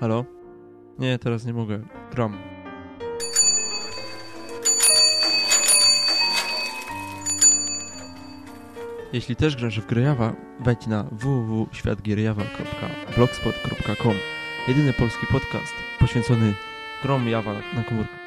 Halo? Nie, teraz nie mogę. Gram. Jeśli też grasz w gry Java, wejdź na www.światgierjava.blogspot.com. Jedyny polski podcast poświęcony grom Java na komórkę.